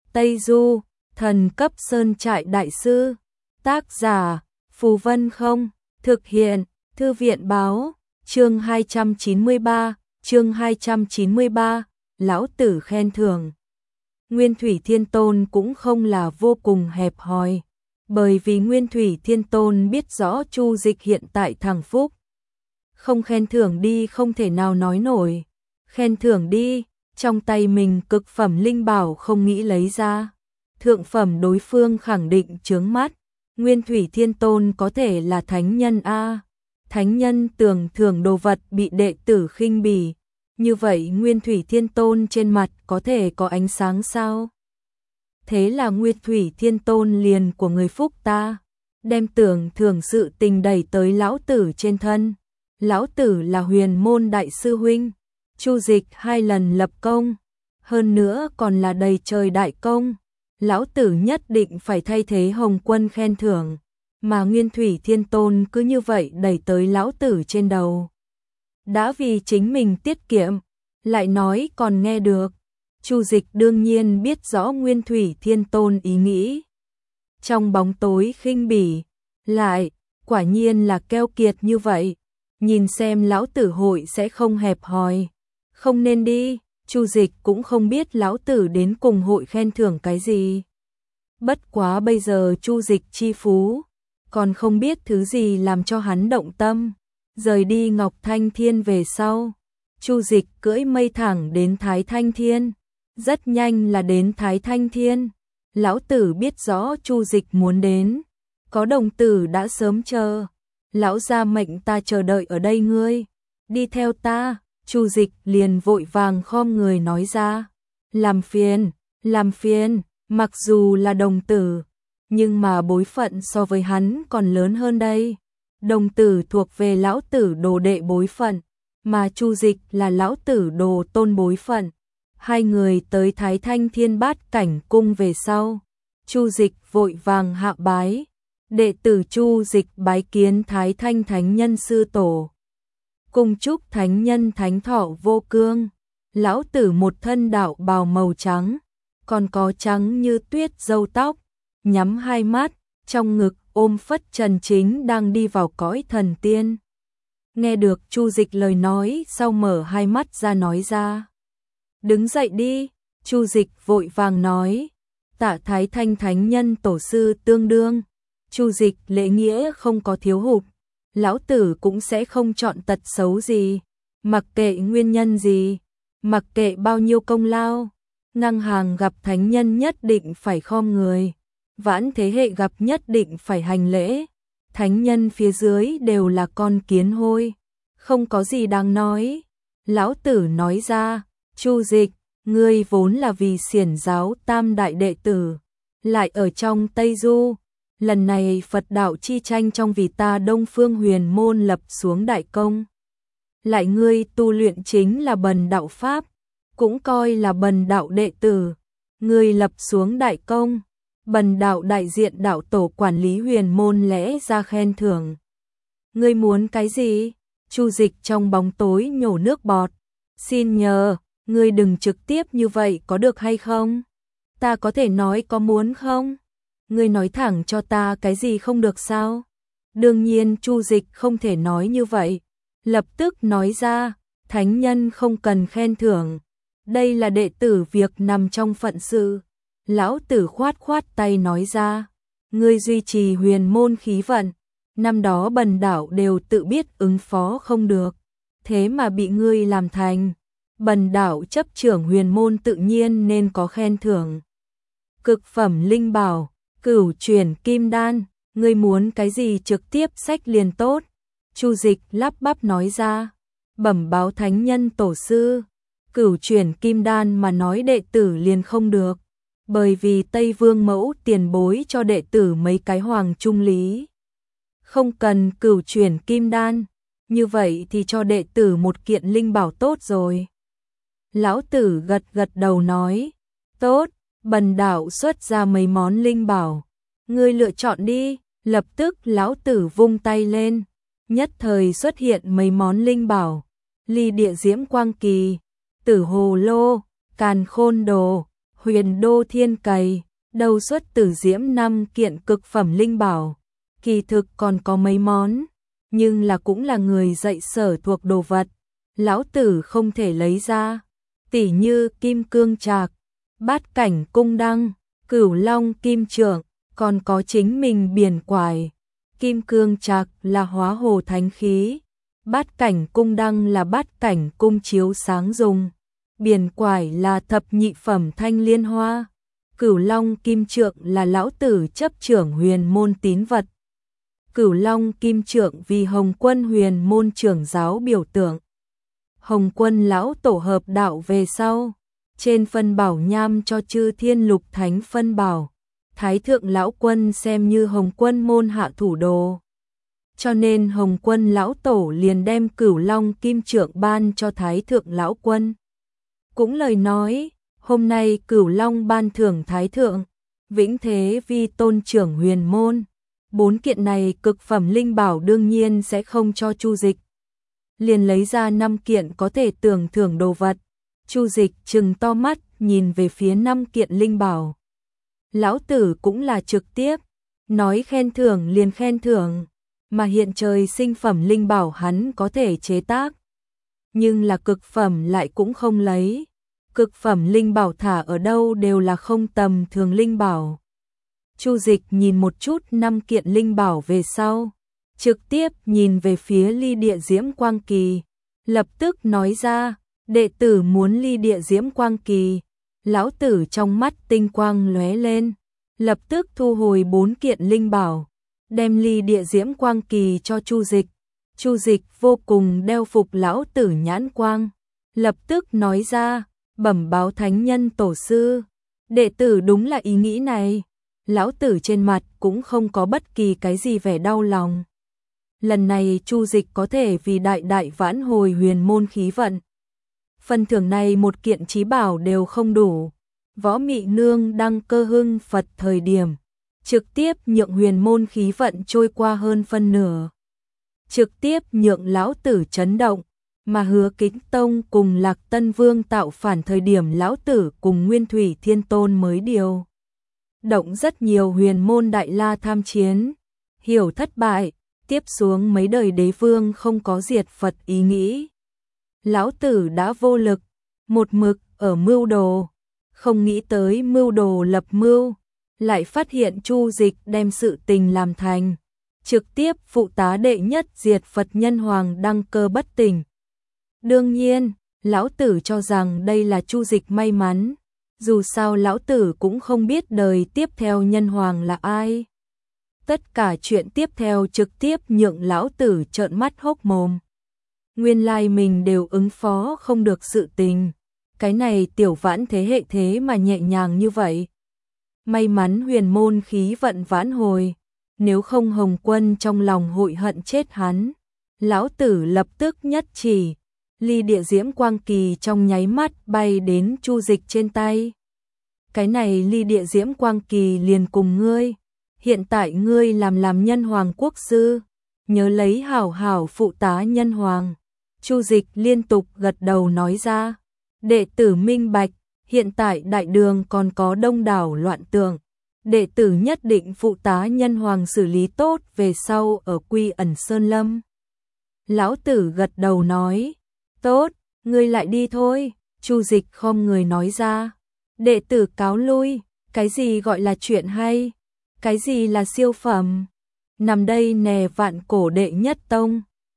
Tây Du, thần cấp sơn trại đại sư. Tác giả, Phù Vân Không. Thực hiện, Thư viện báo. Chương 293, Lão Tử khen thưởng. Nguyên Thủy Thiên Tôn cũng không là vô cùng hẹp hòi, bởi vì Nguyên Thủy Thiên Tôn biết rõ Chu Dịch hiện tại thằng phúc. Không khen thưởng đi không thể nào nói nổi. Khen thưởng đi, trong tay mình cực phẩm linh bảo không nghĩ lấy ra. Thượng phẩm đối phương khẳng định chướng mắt. Nguyên Thủy Thiên Tôn có thể là thánh nhân a. Thánh nhân tưởng thưởng đồ vật bị đệ tử khinh bỉ. Như vậy Nguyên Thủy Thiên Tôn trên mặt có thể có ánh sáng sao? Thế là Nguyên Thủy Thiên Tôn liền của người phúc ta, đem tưởng thưởng sự tình đẩy tới lão tử trên thân. Lão tử là huyền môn đại sư huynh, Chu Dịch 2 lần lập công, hơn nữa còn là đầy trời đại công. Lão tử nhất định phải thay thế Hồng Quân khen thưởng, mà Nguyên Thủy Thiên Tôn cứ như vậy đẩy tới lão tử trên đầu. Đã vì chính mình tiết kiệm, lại nói còn nghe được. Chu Dịch đương nhiên biết rõ Nguyên Thủy Thiên Tôn ý nghĩ. Trong bóng tối khinh bỉ, lại, quả nhiên là keo kiệt như vậy. Nhìn xem lão tử hội sẽ không hẹp hòi. Không nên đi, Chu Dịch cũng không biết lão tử đến cùng hội khen thưởng cái gì. Bất quá bây giờ Chu Dịch chi phú, còn không biết thứ gì làm cho hắn động tâm. Rời đi Ngọc Thanh Thiên về sau, Chu Dịch cưỡi mây thẳng đến Thái Thanh Thiên. Rất nhanh là đến Thái Thanh Thiên. Lão tử biết rõ Chu Dịch muốn đến, có đồng tử đã sớm chờ. Lão gia mệnh ta chờ đợi ở đây ngươi, đi theo ta. Chu Dịch liền vội vàng khom người nói ra, làm phiền, mặc dù là đồng tử, nhưng mà bối phận so với hắn còn lớn hơn đây. Đồng tử thuộc về lão tử đồ đệ bối phận, mà Chu Dịch là lão tử đồ tôn bối phận. Hai người tới Thái Thanh Thiên Bát Cảnh cung về sau, Chu Dịch vội vàng hạ bái. Đệ tử Chu Dịch bái kiến Thái Thanh Thánh Nhân sư tổ. Cùng chúc Thánh Nhân Thánh Thọ vô cương. Lão tử một thân đạo bào màu trắng, còn có trắng như tuyết râu tóc, nhắm hai mắt, trong ngực ôm Phất Trần Chính đang đi vào cõi thần tiên. Nghe được Chu Dịch lời nói, sau mở hai mắt ra nói ra, đứng dậy đi. Chu Dịch vội vàng nói, tạ Thái Thanh Thánh Nhân tổ sư tương đương. Chu Dịch lễ nghĩa không có thiếu hụt, lão tử cũng sẽ không chọn tật xấu gì, mặc kệ nguyên nhân gì, mặc kệ bao nhiêu công lao. Ngang hàng gặp thánh nhân nhất định phải khom người, vãn thế hệ gặp nhất định phải hành lễ. Thánh nhân phía dưới đều là con kiến hôi, không có gì đáng nói. Lão tử nói ra, Chu Dịch, ngươi vốn là vì xiển giáo tam đại đệ tử, lại ở trong Tây Du. Lần này Phật đạo chi tranh trong vì ta Đông Phương Huyền môn lập xuống đại công. Lại ngươi tu luyện chính là bần đạo pháp, cũng coi là bần đạo đệ tử. Ngươi lập xuống đại công, bần đạo đại diện đạo tổ quản lý Huyền môn lẽ ra khen thưởng. Ngươi muốn cái gì? Chu Dịch trong bóng tối nhổ nước bọt. Xin nhờ, ngươi đừng trực tiếp như vậy có được hay không? Ta có thể nói có muốn không? Ngươi nói thẳng cho ta cái gì không được sao? Đương nhiên Chu Dịch không thể nói như vậy. Lập tức nói ra, thánh nhân không cần khen thưởng. Đây là đệ tử việc nằm trong phận sự. Lão tử khoát khoát tay nói ra, ngươi duy trì huyền môn khí vận. Năm đó bần đạo đều tự biết ứng phó không được, thế mà bị ngươi làm thành. Bần đạo chấp trưởng huyền môn tự nhiên nên có khen thưởng. Cực phẩm linh bảo, Cửu Chuyển Kim Đan, ngươi muốn cái gì trực tiếp xách liền tốt. Chu Dịch lắp bắp nói ra, bẩm báo thánh nhân tổ sư, Cửu Chuyển Kim Đan mà nói đệ tử liền không được, bởi vì Tây Vương mẫu tiền bối cho đệ tử mấy cái hoàng trung lý. Không cần Cửu Chuyển Kim Đan, như vậy thì cho đệ tử một kiện linh bảo tốt rồi. Lão tử gật gật đầu nói, tốt. Bần đạo xuất ra mấy món linh bảo, ngươi lựa chọn đi. Lập tức lão tử vung tay lên, nhất thời xuất hiện mấy món linh bảo, ly địa diễm quang kỳ, tử hồ lô, càn khôn đồ, Huyền Đô Thiên Cày, đầu xuất từ Diễm 5 kiện cực phẩm linh bảo, kỳ thực còn có mấy món, nhưng cũng là người dạy sở thuộc đồ vật, lão tử không thể lấy ra, tỉ như Kim Cương Trạc, Bát Cảnh Cung Đăng, Cửu Long Kim Trượng, còn có chính mình biển quải. Kim Cương Trạc là hóa hồ thánh khí, Bát Cảnh Cung Đăng là bát cảnh cung chiếu sáng dùng, biển quải là thập nhị phẩm thanh liên hoa, Cửu Long Kim Trượng là lão tử chấp trưởng huyền môn tín vật. Cửu Long Kim Trượng vì Hồng Quân huyền môn trưởng giáo biểu tượng. Hồng Quân lão tổ hợp đạo về sau, trên phân bảo nham cho chư thiên lục thánh phân bảo, Thái thượng lão quân xem như Hồng Quân môn hạ thủ đồ. Cho nên Hồng Quân lão tổ liền đem Cửu Long Kim Trượng ban cho Thái thượng lão quân. Cũng lời nói, hôm nay Cửu Long ban thưởng Thái thượng, vĩnh thế vi tôn trưởng huyền môn. 4 kiện này cực phẩm linh bảo đương nhiên sẽ không cho Chu Dịch. Liền lấy ra 5 kiện có thể tưởng thưởng đồ vật. Chu Dịch trừng to mắt nhìn về phía 5 kiện linh bảo. Lão tử cũng là trực tiếp, nói khen thưởng liền khen thưởng, mà hiện trời sinh phẩm linh bảo hắn có thể chế tác. Nhưng là cực phẩm lại cũng không lấy. Cực phẩm linh bảo thả ở đâu đều là không tầm thường linh bảo. Chu Dịch nhìn một chút 5 kiện linh bảo về sau, trực tiếp nhìn về phía ly địa diễm quang kỳ, lập tức nói ra, đệ tử muốn ly địa diễm quang kỳ. Lão tử trong mắt tinh quang lóe lên, lập tức thu hồi 4 kiện linh bảo, đem ly địa diễm quang kỳ cho Chu Dịch. Chu Dịch vô cùng đeo phục lão tử nhãn quang, lập tức nói ra, bẩm báo thánh nhân tổ sư, đệ tử đúng là ý nghĩ này. Lão tử trên mặt cũng không có bất kỳ cái gì vẻ đau lòng. Lần này Chu Dịch có thể vì đại đại vãn hồi huyền môn khí vận. Phần thưởng này một kiện chí bảo đều không đủ. Võ Mị Nương đăng cơ hưng Phật thời điểm, trực tiếp nhượng huyền môn khí vận trôi qua hơn phân nửa. Trực tiếp nhượng lão tử chấn động, mà Hứa Kính Tông cùng Lạc Tân Vương tạo phản thời điểm lão tử cùng Nguyên Thủy Thiên Tôn mới điều động rất nhiều huyền môn đại la tham chiến, hiểu thất bại, tiếp xuống mấy đời đế vương không có diệt Phật ý nghĩ. Lão tử đã vô lực, một mực ở mưu đồ, không nghĩ tới mưu đồ lập mưu, lại phát hiện Chu Dịch đem sự tình làm thành, trực tiếp phụ tá đệ nhất diệt Phật nhân hoàng đăng cơ bất tỉnh. Đương nhiên, lão tử cho rằng đây là Chu Dịch may mắn. Dù sao lão tử cũng không biết đời tiếp theo nhân hoàng là ai. Tất cả chuyện tiếp theo trực tiếp nhượng lão tử trợn mắt hốc mồm. Nguyên lai mình đều ứng phó không được sự tình. Cái này tiểu vãn thế hệ thế mà nhẹ nhàng như vậy. May mắn huyền môn khí vận vãn hồi. Nếu không Hồng Quân trong lòng hội hận chết hắn. Lão tử lập tức nhất chỉ. Ly địa diễm quang kỳ trong nháy mắt bay đến Chu Dịch trên tay. Cái này ly địa diễm quang kỳ liền cùng ngươi. Hiện tại ngươi làm nhân hoàng quốc sư. Nhớ lấy hảo hảo phụ tá nhân hoàng. Chu Dịch liên tục gật đầu nói ra. Đệ tử minh bạch, hiện tại đại đường còn có đông đảo loạn tượng. Đệ tử nhất định phụ tá nhân hoàng xử lý tốt về sau ở Quy Ẩn Sơn Lâm. Lão tử gật đầu nói. Tốt, ngươi lại đi thôi. Chu Dịch khom người nói ra. Đệ tử cáo lui, cái gì gọi là chuyện hay? Cái gì là siêu phẩm? Nằm đây nè vạn cổ đệ nhất tông.